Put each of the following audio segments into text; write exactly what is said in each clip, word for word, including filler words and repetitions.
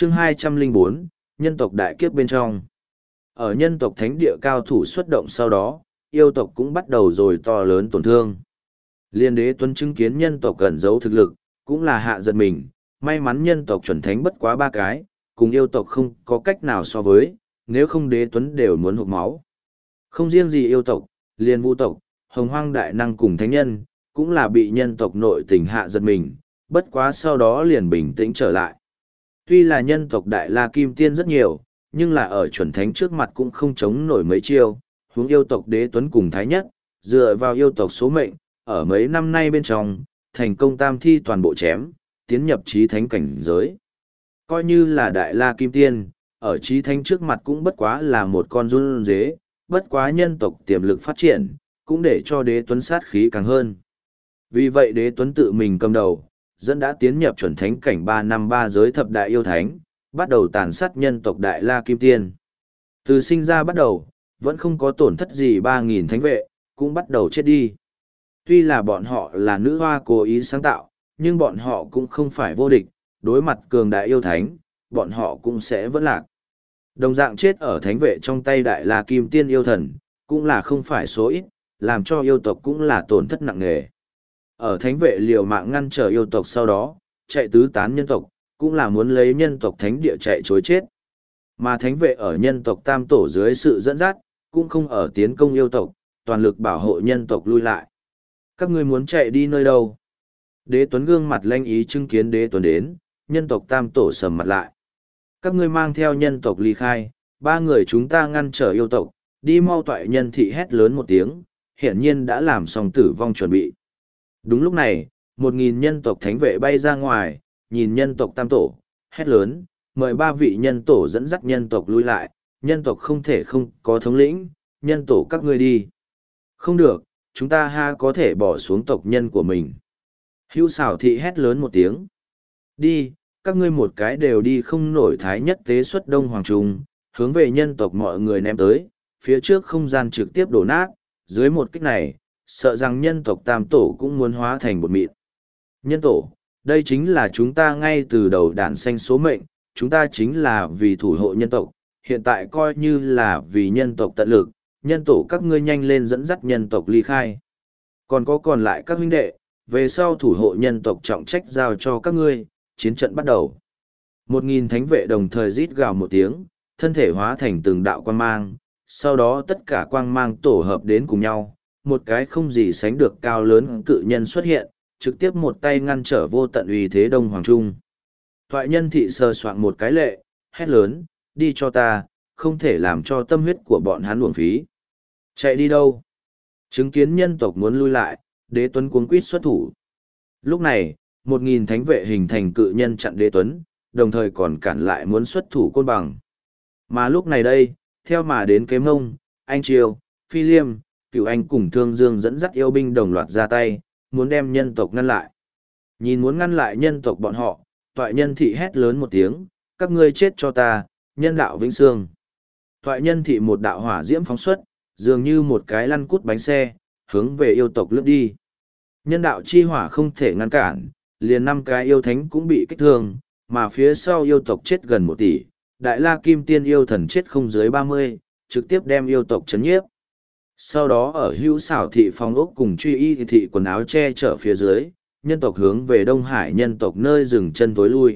chương hai trăm lẻ bốn, nhân tộc đại kiếp bên trong. Ở nhân tộc thánh địa cao thủ xuất động sau đó, yêu tộc cũng bắt đầu rồi to lớn tổn thương. Liên đế tuấn chứng kiến nhân tộc cẩn giấu thực lực, cũng là hạ giận mình, may mắn nhân tộc chuẩn thánh bất quá ba cái, cùng yêu tộc không có cách nào so với, nếu không đế tuấn đều muốn hụt máu. Không riêng gì yêu tộc, liên vu tộc, hồng hoang đại năng cùng thánh nhân, cũng là bị nhân tộc nội tình hạ giận mình, bất quá sau đó liền bình tĩnh trở lại. Tuy là nhân tộc đại la kim tiên rất nhiều, nhưng là ở chuẩn thánh trước mặt cũng không chống nổi mấy chiêu, huống yêu tộc đế tuấn cùng thái nhất, dựa vào yêu tộc số mệnh, ở mấy năm nay bên trong, thành công tam thi toàn bộ chém, tiến nhập trí thánh cảnh giới. Coi như là đại la kim tiên, ở trí thánh trước mặt cũng bất quá là một con run dế, bất quá nhân tộc tiềm lực phát triển, cũng để cho đế tuấn sát khí càng hơn. Vì vậy đế tuấn tự mình cầm đầu, dẫn đã tiến nhập chuẩn thánh cảnh ba năm ba giới thập đại yêu thánh, bắt đầu tàn sát nhân tộc đại la kim tiên. Từ sinh ra bắt đầu, vẫn không có tổn thất gì ba nghìn thánh vệ, cũng bắt đầu chết đi. Tuy là bọn họ là nữ hoa cố ý sáng tạo, nhưng bọn họ cũng không phải vô địch, đối mặt cường đại yêu thánh, bọn họ cũng sẽ vẫn lạc. Đồng dạng chết ở thánh vệ trong tay đại la kim tiên yêu thần, cũng là không phải số ít, làm cho yêu tộc cũng là tổn thất nặng nề. Ở thánh vệ liều mạng ngăn trở yêu tộc sau đó, chạy tứ tán nhân tộc, cũng là muốn lấy nhân tộc thánh địa chạy chối chết. Mà thánh vệ ở nhân tộc tam tổ dưới sự dẫn dắt, cũng không ở tiến công yêu tộc, toàn lực bảo hộ nhân tộc lui lại. Các ngươi muốn chạy đi nơi đâu? Đế Tuấn gương mặt lanh ý chứng kiến Đế Tuấn đến, nhân tộc tam tổ sầm mặt lại. Các ngươi mang theo nhân tộc ly khai, ba người chúng ta ngăn trở yêu tộc, đi mau toại nhân thị hét lớn một tiếng, hiển nhiên đã làm xong tử vong chuẩn bị. Đúng lúc này, một nghìn nhân tộc thánh vệ bay ra ngoài, nhìn nhân tộc tam tổ, hét lớn, mời ba vị nhân tổ dẫn dắt nhân tộc lui lại, nhân tộc không thể không có thống lĩnh, nhân tổ các ngươi đi. Không được, chúng ta ha có thể bỏ xuống tộc nhân của mình. Hữu xảo thị hét lớn một tiếng. Đi, các ngươi một cái đều đi không nổi thái nhất tế xuất đông hoàng trung, hướng về nhân tộc mọi người ném tới, phía trước không gian trực tiếp đổ nát, dưới một kích này, sợ rằng nhân tộc tam tổ cũng muốn hóa thành bột mịn. Nhân tổ, đây chính là chúng ta ngay từ đầu đản sanh số mệnh, chúng ta chính là vì thủ hộ nhân tộc, hiện tại coi như là vì nhân tộc tận lực, nhân tổ các ngươi nhanh lên dẫn dắt nhân tộc ly khai. Còn có còn lại các huynh đệ, về sau thủ hộ nhân tộc trọng trách giao cho các ngươi, chiến trận bắt đầu. Một nghìn thánh vệ đồng thời rít gào một tiếng, thân thể hóa thành từng đạo quang mang, sau đó tất cả quang mang tổ hợp đến cùng nhau, một cái không gì sánh được cao lớn cự nhân xuất hiện, trực tiếp một tay ngăn trở vô tận uy thế Đông Hoàng Trung. Thoại nhân thị sờ soạn một cái lệ, hét lớn, đi cho ta, không thể làm cho tâm huyết của bọn hắn uổng phí. Chạy đi đâu? Chứng kiến nhân tộc muốn lui lại, đế tuấn cuống quýt xuất thủ. Lúc này, một nghìn thánh vệ hình thành cự nhân chặn đế tuấn, đồng thời còn cản lại muốn xuất thủ côn bằng. Mà lúc này đây, theo mà đến kế mông, anh triều, phi liêm, cựu anh cùng thương dương dẫn dắt yêu binh đồng loạt ra tay, muốn đem nhân tộc ngăn lại. Nhìn muốn ngăn lại nhân tộc bọn họ, toại nhân thị hét lớn một tiếng, các ngươi chết cho ta, nhân đạo vĩnh sương. Toại nhân thị một đạo hỏa diễm phóng xuất, dường như một cái lăn cút bánh xe, hướng về yêu tộc lướt đi. Nhân đạo chi hỏa không thể ngăn cản, liền năm cái yêu thánh cũng bị kích thương, mà phía sau yêu tộc chết gần một tỷ, đại la kim tiên yêu thần chết không dưới ba mươi, trực tiếp đem yêu tộc chấn nhiếp. Sau đó ở hữu xảo thị phong ốc cùng truy y thị quần áo che chở phía dưới, nhân tộc hướng về Đông Hải nhân tộc nơi dừng chân tối lui.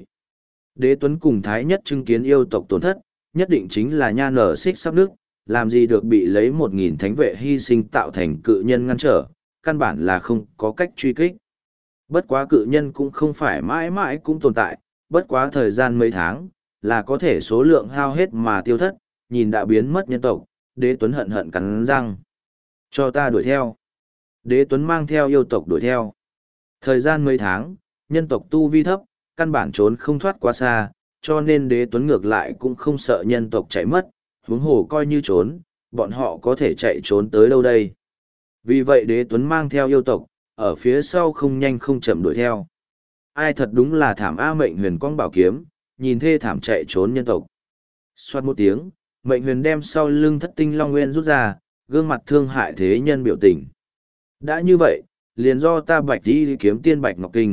Đế Tuấn cùng Thái Nhất chứng kiến yêu tộc tổn thất, nhất định chính là nha nở xích sắp nước, làm gì được bị lấy một nghìn thánh vệ hy sinh tạo thành cự nhân ngăn trở, căn bản là không có cách truy kích. Bất quá cự nhân cũng không phải mãi mãi cũng tồn tại, bất quá thời gian mấy tháng, là có thể số lượng hao hết mà tiêu thất, nhìn đã biến mất nhân tộc, Đế Tuấn hận hận cắn răng. Cho ta đuổi theo. Đế Tuấn mang theo yêu tộc đuổi theo. Thời gian mấy tháng, nhân tộc tu vi thấp, căn bản trốn không thoát quá xa, cho nên Đế Tuấn ngược lại cũng không sợ nhân tộc chạy mất, huống hồ coi như trốn, bọn họ có thể chạy trốn tới đâu đây. Vì vậy Đế Tuấn mang theo yêu tộc, ở phía sau không nhanh không chậm đuổi theo. Ai thật đúng là thảm A Mệnh Huyền quang bảo kiếm, nhìn thê thảm chạy trốn nhân tộc. Xoát một tiếng, Mệnh Huyền đem sau lưng thất tinh long nguyên rút ra, gương mặt thương hại thế nhân biểu tình. Đã như vậy, liền do ta bạch đi kiếm tiên bạch ngọc kinh,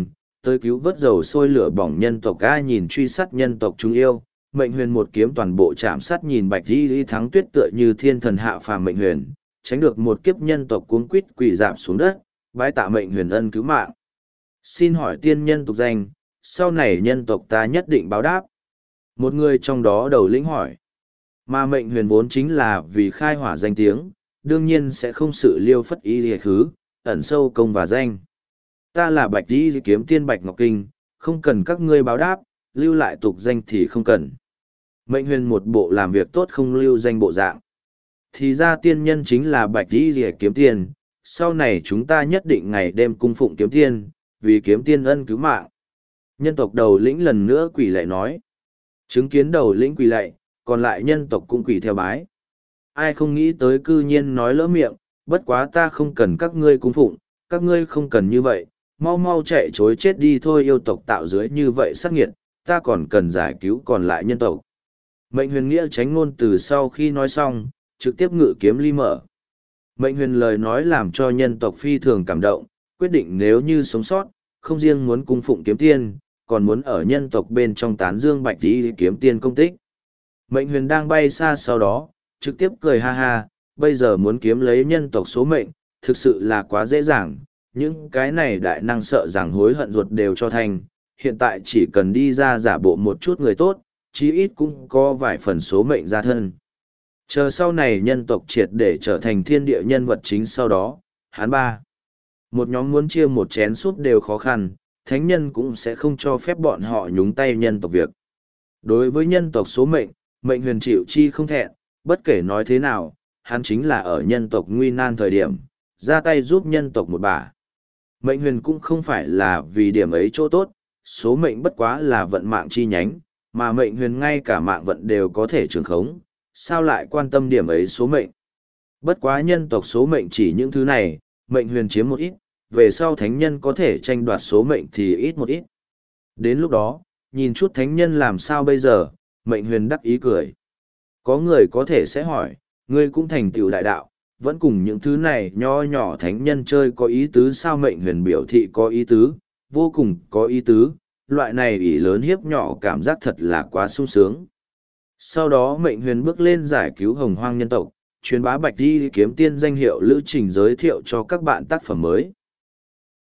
tới cứu vớt dầu sôi lửa bỏng nhân tộc A nhìn truy sát nhân tộc chúng yêu, mệnh huyền một kiếm toàn bộ chạm sát nhìn bạch y y thắng tuyết tựa như thiên thần hạ phàm mệnh huyền, tránh được một kiếp nhân tộc cuống quít quỳ dạp xuống đất, bái tạ mệnh huyền ân cứu mạng. Xin hỏi tiên nhân tục danh, sau này nhân tộc ta nhất định báo đáp. Một người trong đó đầu lĩnh hỏi. Mà mệnh huyền vốn chính là vì khai hỏa danh tiếng, đương nhiên sẽ không sự liêu phất y lìa khứ, ẩn sâu công và danh. Ta là bạch y kiếm tiên Bạch Ngọc Kinh, không cần các ngươi báo đáp, lưu lại tục danh thì không cần. Mệnh huyền một bộ làm việc tốt không lưu danh bộ dạng. Thì ra tiên nhân chính là bạch y lìa kiếm tiên, sau này chúng ta nhất định ngày đêm cung phụng kiếm tiên, vì kiếm tiên ân cứu mạng. Nhân tộc đầu lĩnh lần nữa quỳ lạy nói. Chứng kiến đầu lĩnh quỳ lạy, còn lại nhân tộc cũng quỳ theo bái. Ai không nghĩ tới cư nhiên nói lỡ miệng, bất quá ta không cần các ngươi cung phụng, các ngươi không cần như vậy, mau mau chạy chối chết đi thôi, yêu tộc tạo dưới như vậy sát nghiệt, ta còn cần giải cứu còn lại nhân tộc. Mệnh huyền nghĩa tránh ngôn từ sau khi nói xong, trực tiếp ngự kiếm ly mở. Mệnh huyền lời nói làm cho nhân tộc phi thường cảm động, quyết định nếu như sống sót, không riêng muốn cung phụng kiếm tiên, còn muốn ở nhân tộc bên trong tán dương bạch tí kiếm tiên công tích. Mệnh huyền đang bay xa sau đó, trực tiếp cười ha ha, bây giờ muốn kiếm lấy nhân tộc số mệnh, thực sự là quá dễ dàng, những cái này đại năng sợ rằng hối hận ruột đều cho thành, hiện tại chỉ cần đi ra giả bộ một chút người tốt, chí ít cũng có vài phần số mệnh ra thân. Chờ sau này nhân tộc triệt để trở thành thiên địa nhân vật chính sau đó, hán ba. Một nhóm muốn chia một chén súp đều khó khăn, thánh nhân cũng sẽ không cho phép bọn họ nhúng tay nhân tộc việc. Đối với nhân tộc số mệnh, mệnh huyền chịu chi không thẹn, bất kể nói thế nào, hắn chính là ở nhân tộc nguy nan thời điểm, ra tay giúp nhân tộc một bà. Mệnh huyền cũng không phải là vì điểm ấy chỗ tốt, số mệnh bất quá là vận mạng chi nhánh, mà mệnh huyền ngay cả mạng vận đều có thể trường khống, sao lại quan tâm điểm ấy số mệnh. Bất quá nhân tộc số mệnh chỉ những thứ này, mệnh huyền chiếm một ít, về sau thánh nhân có thể tranh đoạt số mệnh thì ít một ít. Đến lúc đó, nhìn chút thánh nhân làm sao bây giờ, mệnh huyền đắc ý cười. Có người có thể sẽ hỏi, ngươi cũng thành tựu đại đạo, vẫn cùng những thứ này nho nhỏ thánh nhân chơi có ý tứ sao? Mệnh huyền biểu thị có ý tứ, vô cùng có ý tứ, loại này ỷ lớn hiếp nhỏ cảm giác thật là quá sung sướng. Sau đó mệnh huyền bước lên giải cứu hồng hoang nhân tộc, truyền bá bạch đi kiếm tiên danh hiệu lữ trình giới thiệu cho các bạn tác phẩm mới.